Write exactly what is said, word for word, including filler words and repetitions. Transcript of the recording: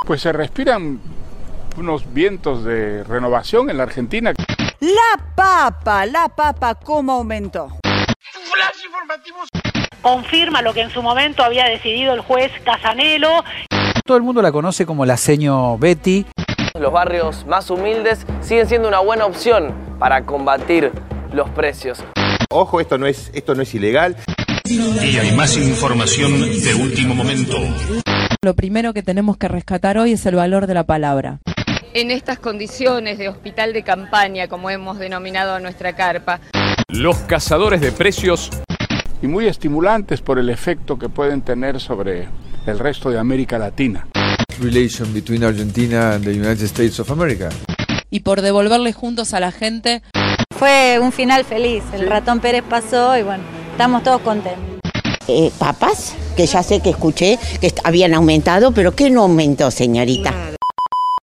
Pues se respiran unos vientos de renovación en la Argentina. La papa, la papa, ¿cómo aumentó? Flash informativos. Confirma lo que en su momento había decidido el juez Casanelo. Todo el mundo la conoce como la seño Betty. Los barrios más humildes siguen siendo una buena opción para combatir los precios. Ojo, esto no es, esto no es ilegal. Y hay más información de último momento. Lo primero que tenemos que rescatar hoy es el valor de la palabra. En estas condiciones de hospital de campaña, como hemos denominado a nuestra carpa. Los cazadores de precios. Y muy estimulantes por el efecto que pueden tener sobre el resto de América Latina. Relation between Argentina and the United States of America. Y por devolverle juntos a la gente. Fue un final feliz. El ratón Pérez pasó y bueno, estamos todos contentos. Eh, papas, que ya sé que escuché que habían aumentado, pero ¿qué no aumentó, señorita?